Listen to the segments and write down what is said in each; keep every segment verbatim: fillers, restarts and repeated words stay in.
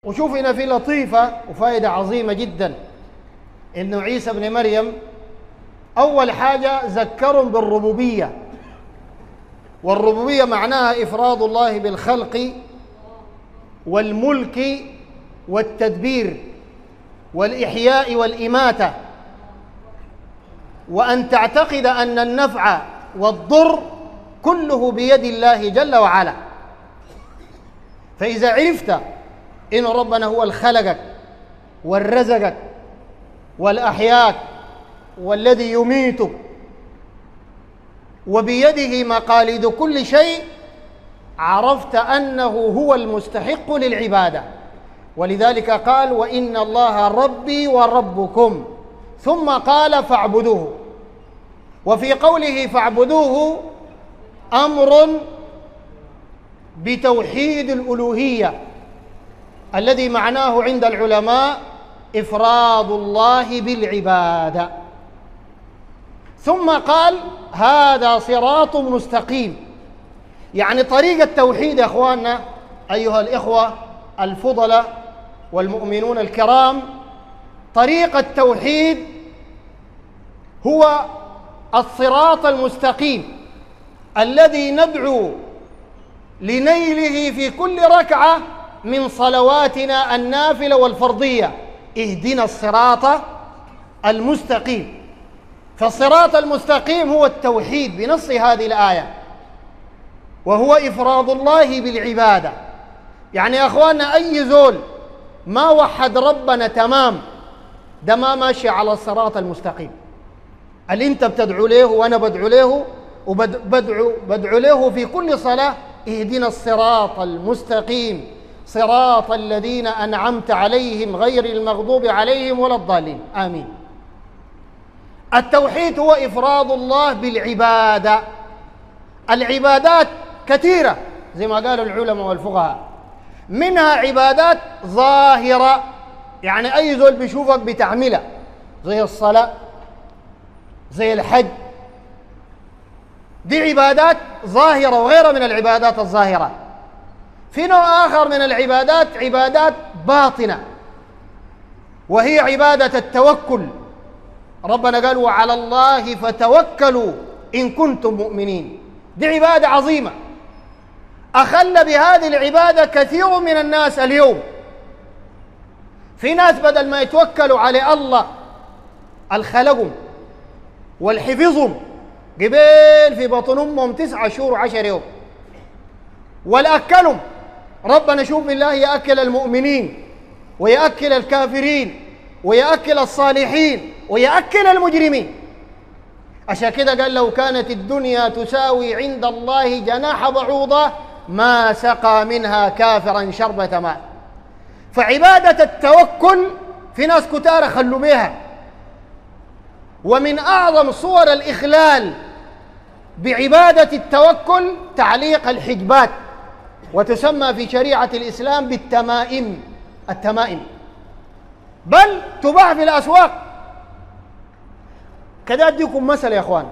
وشوف هنا في لطيفة وفائدة عظيمة جدا، إنه عيسى ابن مريم أول حاجة ذكرهم بالربوبية، والربوبية معناها إفراد الله بالخلق والملك والتدبير والإحياء والإماتة، وأن تعتقد أن النفع والضر كله بيد الله جل وعلا. فإذا عرفت إن ربنا هو الخلقك والرزقك والأحياك والذي يميتك وبيده مقاليد كل شيء، عرفت أنه هو المستحق للعبادة. ولذلك قال: وإن الله ربي وربكم، ثم قال: فاعبدوه. وفي قوله فاعبدوه أمر بتوحيد الألوهية الذي معناه عند العلماء إفراد الله بالعبادة. ثم قال: هذا صراط مستقيم، يعني طريق التوحيد يا أخواننا أيها الإخوة الفضلاء والمؤمنون الكرام، طريق التوحيد هو الصراط المستقيم الذي ندعو لنيله في كل ركعة من صلواتنا النافلة والفرضية: اهدنا الصراط المستقيم. فالصراط المستقيم هو التوحيد بنص هذه الآية، وهو إفراد الله بالعبادة. يعني يا أخواننا أي زول ما وحد ربنا تمام ده ما ماشي على الصراط المستقيم اللي انت بتدعو له وانا بدعو له وبدعو بدعو له في كل صلاة: اهدنا الصراط المستقيم صراط الذين أنعمت عليهم غير المغضوب عليهم ولا الضالين، آمين. التوحيد هو إفراد الله بالعبادة. العبادات كثيرة زي ما قالوا العلماء والفقهاء، منها عبادات ظاهرة، يعني أي زول بيشوفك بتعملها، زي الصلاة زي الحج، دي عبادات ظاهرة وغيرها من العبادات الظاهرة. في نوع آخر من العبادات عبادات باطنة، وهي عبادة التوكل. ربنا قال: وعلى الله فتوكلوا إن كنتم مؤمنين. دي عبادة عظيمة أخل بهذه العبادة كثير من الناس اليوم. في ناس بدل ما يتوكلوا على الله الخلقهم والحفظهم قبل في بطن أمهم تسعة شهور وعشر يوم، والأكلهم ربنا شوف بالله يأكل المؤمنين ويأكل الكافرين ويأكل الصالحين ويأكل المجرمين. عشان كده قال: لو كانت الدنيا تساوي عند الله جناح بعوضة ما سقى منها كافرا شربة ماء. فعبادة التوكل في ناس كتار خلوا بها، ومن أعظم صور الإخلال بعبادة التوكل تعليق الحجبات، وتسمى في شريعة الإسلام بالتمائم. التمائم بل تباع في الأسواق. كده أديكم مثل يا أخوان: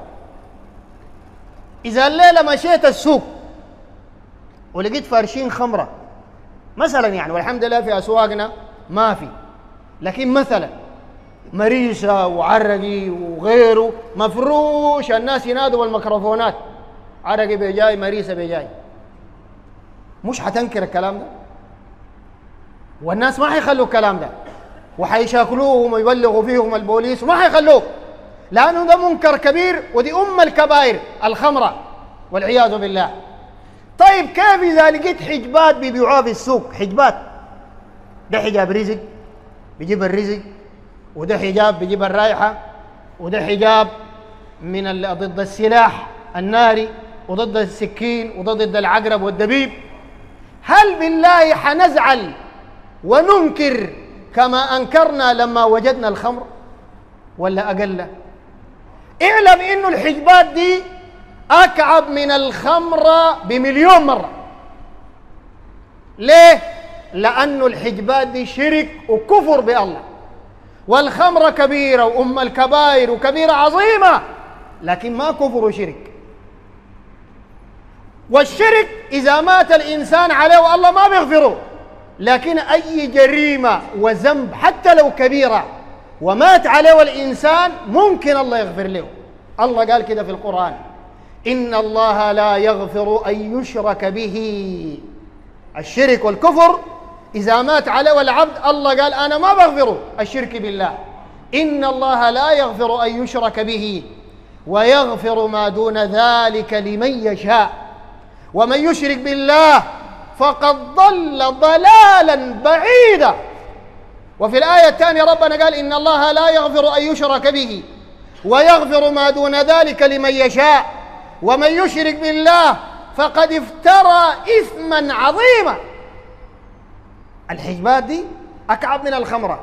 إذا الليلة مشيت السوق ولقيت فارشين خمرة مثلا، يعني والحمد لله في أسواقنا ما في، لكن مثلا مريسة وعرقي وغيره مفروش، الناس ينادوا بالميكروفونات: عرقي بيجاي، مريسة بيجاي. مش حتنكر الكلام ده، والناس ما حيخلوا الكلام ده، وحيشاكلوهم ويبلغوا فيهم البوليس وما حيخلوه، لأنه ده منكر كبير، ودي أم الكبائر الخمرة والعياذ بالله. طيب كيف إذا لقيت حجبات بيبيعوها في السوق؟ حجبات ده حجاب رزق بيجيب الرزق، وده حجاب بيجيب الرائحة، وده حجاب من ضد السلاح الناري وضد السكين وضد العقرب والدبيب. هل بالله حنزعل وننكر كما أنكرنا لما وجدنا الخمر ولا أقل؟ اعلم إنه الحجبات دي أكعب من الخمر بمليون مرة. ليه؟ لأنه الحجبات دي شرك وكفر بالله، والخمر كبيرة وأم الكبائر وكبيرة عظيمة، لكن ما كفر وشرك. والشرك إذا مات الإنسان عليه والله ما بيغفره، لكن أي جريمة وذنب حتى لو كبيرة ومات عليه الإنسان ممكن الله يغفر له. الله قال كده في القرآن: إن الله لا يغفر أن يشرك به. الشرك والكفر إذا مات عليه العبد الله قال أنا ما بغفره الشرك بالله. إن الله لا يغفر أن يشرك به ويغفر ما دون ذلك لمن يشاء ومن يشرك بالله فقد ضل ضلالا بعيدا. وفي الآية الثانية ربنا قال: إن الله لا يغفر أن يشرك به ويغفر ما دون ذلك لمن يشاء ومن يشرك بالله فقد افترى إثما عظيما. الحجبات دي أكعب من الخمرة،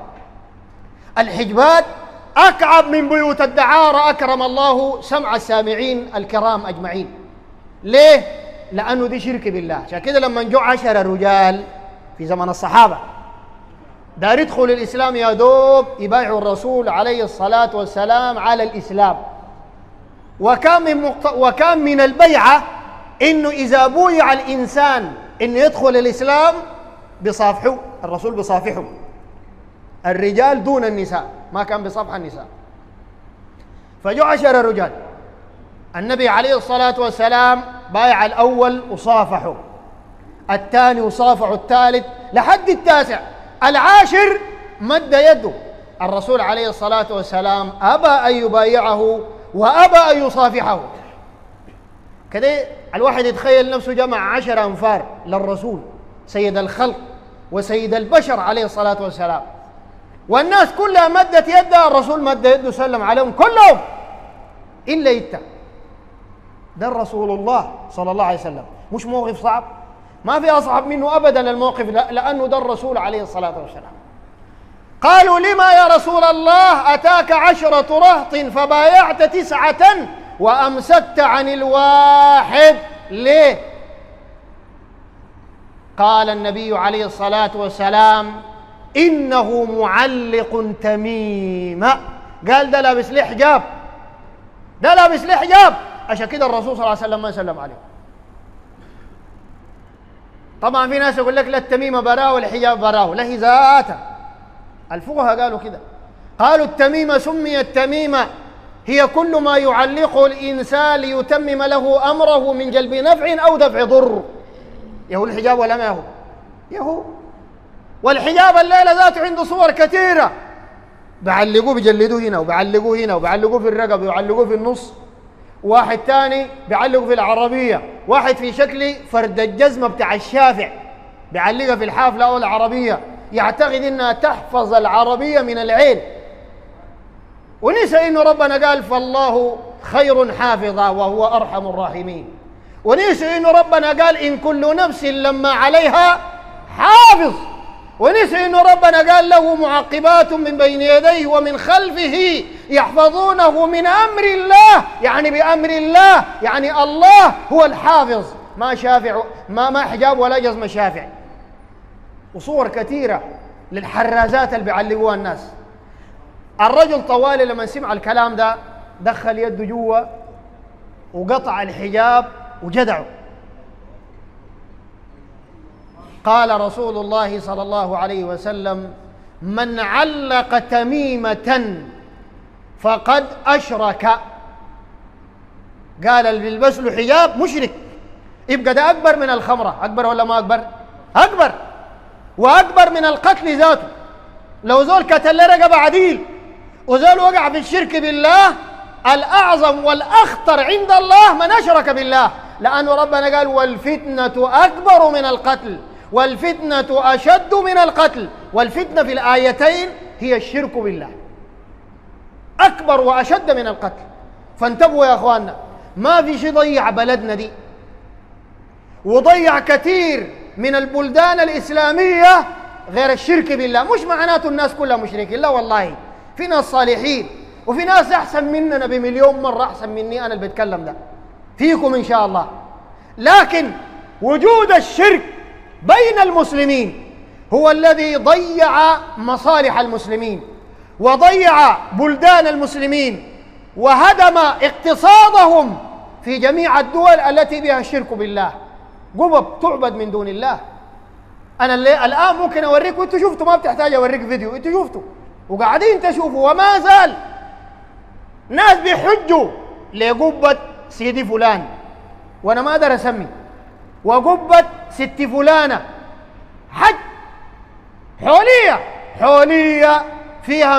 الحجبات أكعب من بيوت الدعارة أكرم الله سمع السامعين الكرام أجمعين. ليه؟ لأنه دي شرك بالله. عشان كده لما جو عشر رجال في زمن الصحابة دار يدخل الإسلام يا دوب يبايعوا الرسول عليه الصلاة والسلام على الإسلام، وكان من, مقت... وكان من البيعة إنه إذا بويع الإنسان إنه يدخل الإسلام بصافحه، الرسول بصافحه، الرجال دون النساء، ما كان بصفح النساء. فجو عشر رجال، النبي عليه الصلاة والسلام بايع الأول وصافحه، الثاني وصافحه الثالث لحد التاسع. العاشر مد يده، الرسول عليه الصلاة والسلام أبى أن يبايعه وأبى أن يصافحه. كده الواحد يتخيل نفسه جمع عشر أنفار للرسول سيد الخلق وسيد البشر عليه الصلاة والسلام، والناس كلها مدت يدها، الرسول مد يده سلم عليهم كلهم إلا إنت. ده الرسول الله صلى الله عليه وسلم. مش موقف صعب؟ ما في أصعب منه أبدا الموقف، لأنه ده الرسول عليه الصلاة والسلام. قالوا: لما يا رسول الله أتاك عشرة رهط فبايعت تسعة وأمسكت عن الواحد، ليه؟ قال النبي عليه الصلاة والسلام: إنه معلق تميمة. قال ده لابس لي حجاب، ده لابس لي حجاب. عشان كده الرسول صلى الله عليه وسلم ما سلم عليه. طبعا في ناس يقول لك لا التميمة براه والحجاب براه، لا هي ذاتها. الفقهاء قالوا كده، قالوا التميمة سميت تميمة هي كل ما يعلقه الإنسان ليتمم له أمره من جلب نفع أو دفع ضر. يهو الحجاب ولا ما هو؟ يهو. والحجاب الليلة ذاته عنده صور كثيرة، بعلقوه بجلدوه هنا وبعلقوه هنا وبعلقوه في الرقبة وبعلقوه في النص، واحد تاني بيعلقه في العربية، واحد في شكل فرد الجزمة بتاع الشافع بيعلقها في الحافلة أو العربية، يعتقد إنها تحفظ العربية من العين، ونسى إنه ربنا قال: فالله خير حافظا وهو أرحم الراحمين. ونسى إنه ربنا قال: إن كل نفس لما عليها حافظ. ونسي إنه ربنا قال: له معقبات من بين يديه ومن خلفه يحفظونه من أمر الله، يعني بأمر الله، يعني الله هو الحافظ، ما شافع، ما ما حجاب ولا جزم شافع. وصور كثيرة للحرازات اللي بيعلقوها الناس. الرجل طوالي لما سمع الكلام ده دخل يده جوا وقطع الحجاب وجدعه. قال رسول الله صلى الله عليه وسلم: من علق تميمة فقد أشرك. قال اللي بيلبس له حجاب مشرك. يبقى ده أكبر من الخمرة. أكبر ولا ما أكبر؟ أكبر، وأكبر من القتل ذاته. لو زول قتل رقبة عديل وزول وقع في الشرك بالله، الأعظم والأخطر عند الله من أشرك بالله، لأنه ربنا قال: والفتنة أكبر من القتل والفتنة أشد من القتل. والفتنة في الآيتين هي الشرك بالله، أكبر وأشد من القتل. فانتبهوا يا أخواننا، ما في شيء ضيع بلدنا دي وضيع كثير من البلدان الإسلامية غير الشرك بالله. مش معناته الناس كلها مشركين، لا والله، في ناس صالحين وفي ناس أحسن مننا بمليون مرة، أحسن مني أنا اللي بتكلم ده، فيكم إن شاء الله. لكن وجود الشرك بين المسلمين هو الذي ضيع مصالح المسلمين وضيع بلدان المسلمين وهدم اقتصادهم في جميع الدول التي بها الشرك بالله. قبب تعبد من دون الله، أنا اللي الآن ممكن أوريك وأنتوا شفتوا، ما بتحتاج أوريك فيديو، أنتوا شفتوا وقاعدين تشوفوا. وما زال ناس بيحجوا لقبة سيدي فلان، وأنا ما أقدر أسمي، وقبة ست فلانة، حج حولية حولية فيها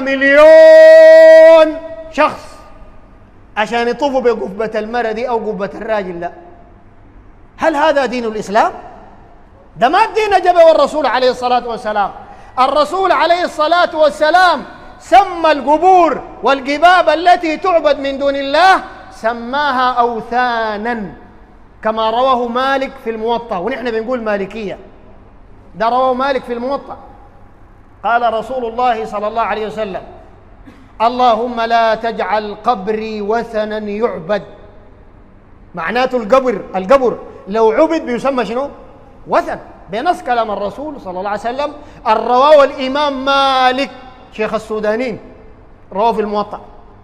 مليون شخص عشان يطوفوا بقبة المرأة دي أو قبة الراجل. لا، هل هذا دين الإسلام؟ ده ما الدين جبه الرسول عليه الصلاة والسلام. الرسول عليه الصلاة والسلام سمى القبور والقباب التي تعبد من دون الله سماها أوثانا، كما رواه مالك في الموطأ، ونحن بنقول مالكية، ده رواه مالك في الموطأ. قال رسول الله صلى الله عليه وسلم: اللهم لا تجعل قبري وثنا يعبد. معناته القبر القبر لو عبد بيسمى شنو؟ وثن، بنص كلام الرسول صلى الله عليه وسلم. الرواه الإمام مالك شيخ السودانيين، رواه في الموطأ.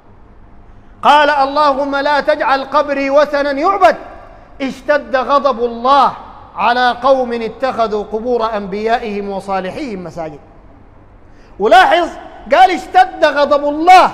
قال: اللهم لا تجعل قبري وثنا يعبد، اشتد غضب الله على قوم اتخذوا قبور أنبيائهم وصالحيهم مساجد. ولاحظ قال اشتد غضب الله،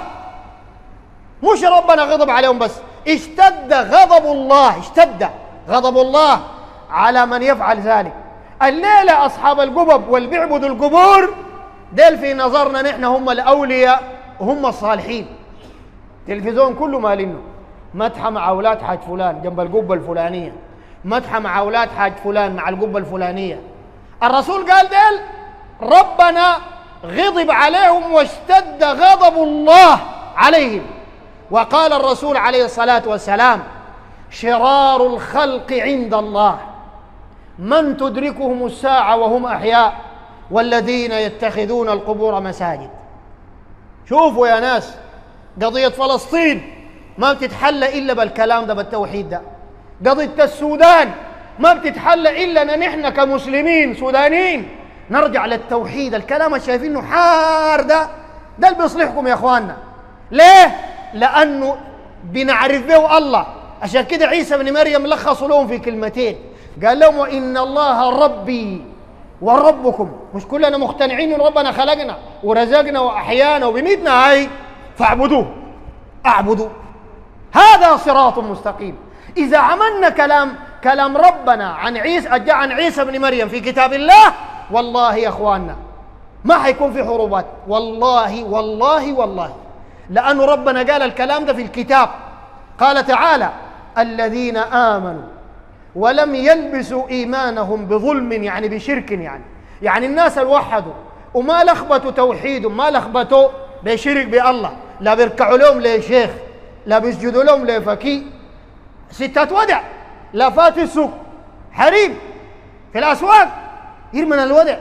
مش ربنا غضب عليهم بس، اشتد غضب الله، اشتد غضب الله على من يفعل ذلك. الليلة أصحاب القبب والبيعبدوا القبور ديل في نظرنا نحن هم الأولياء وهم الصالحين. تلفزيون كله مالينه مدحة مع أولاد حاج فلان جنب القبة الفلانية، مدحة مع أولاد حاج فلان مع القبة الفلانية. الرسول قال ديل ربنا غضب عليهم واشتد غضب الله عليهم. وقال الرسول عليه الصلاة والسلام: شرار الخلق عند الله من تدركهم الساعة وهم أحياء والذين يتخذون القبور مساجد. شوفوا يا ناس، قضية فلسطين ما بتتحل إلا بالكلام ده، بالتوحيد ده. قضية السودان ما بتتحل إلا أن نحن كمسلمين سودانيين نرجع للتوحيد. الكلام اللي شايفينه حار ده ده اللي بيصلحكم يا اخواننا. ليه؟ لانه بنعرف به الله. عشان كده عيسى بن مريم لخصوا لهم في كلمتين، قال لهم: وان الله ربي وربكم. مش كلنا مقتنعين ان ربنا خلقنا ورزقنا واحيانا وبميتنا، هاي فاعبدوه، اعبدوا، هذا صراط مستقيم. اذا عملنا كلام كلام ربنا عن عيسى عن عيسى بن مريم في كتاب الله، والله يا اخواننا ما حيكون في حروبات، والله والله والله، لأن ربنا قال الكلام ده في الكتاب. قال تعالى: الذين آمنوا ولم يلبسوا إيمانهم بظلم، يعني بشرك، يعني يعني الناس اللي وحدوا وما لخبطوا توحيدهم، ما لخبطوا بشرك بالله، لا بيركعوا لهم لشيخ، لا بيسجدوا لهم لفكي، ستات ودع، لا فات السوق حريم في الأسواق يرمن الودع،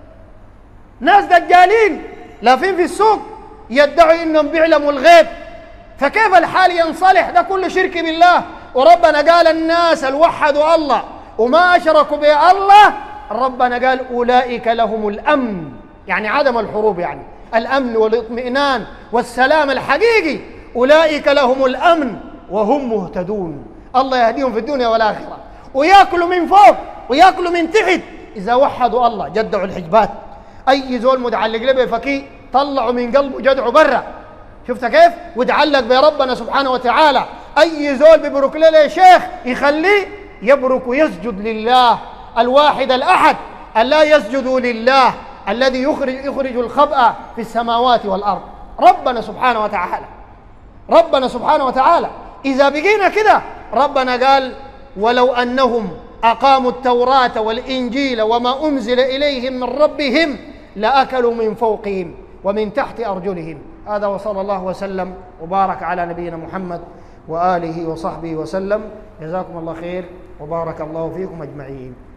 ناس دجالين لافين في السوق يدعوا انهم بيعلموا الغيب. فكيف الحال ينصلح؟ ده كله شرك بالله. وربنا قال الناس اللي وحدوا الله وما اشركوا به الله، ربنا قال اولئك لهم الامن، يعني عدم الحروب، يعني الامن والاطمئنان والسلام الحقيقي. اولئك لهم الامن وهم مهتدون. الله يهديهم في الدنيا والاخره، وياكلوا من فوق وياكلوا من تحت اذا وحدوا الله، جدعوا الحجبات. اي زول متعلق له بفكي طلعوا من قلبه جدعه برا. شفت كيف؟ وتعلق بربنا سبحانه وتعالى. اي زول بيبرك له شيخ يخليه يبرك ويسجد لله الواحد الاحد، الا يسجدوا لله الذي يخرج يخرج الخبأ في السماوات والارض، ربنا سبحانه وتعالى. ربنا سبحانه وتعالى. اذا بقينا كده، ربنا قال: ولو انهم اقاموا التوراة والانجيل وما انزل اليهم من ربهم لأكلوا من فوقهم ومن تحت أرجلهم. هذا وصلى الله وسلم وبارك على نبينا محمد وآله وصحبه وسلم. جزاكم الله خير وبارك الله فيكم أجمعين.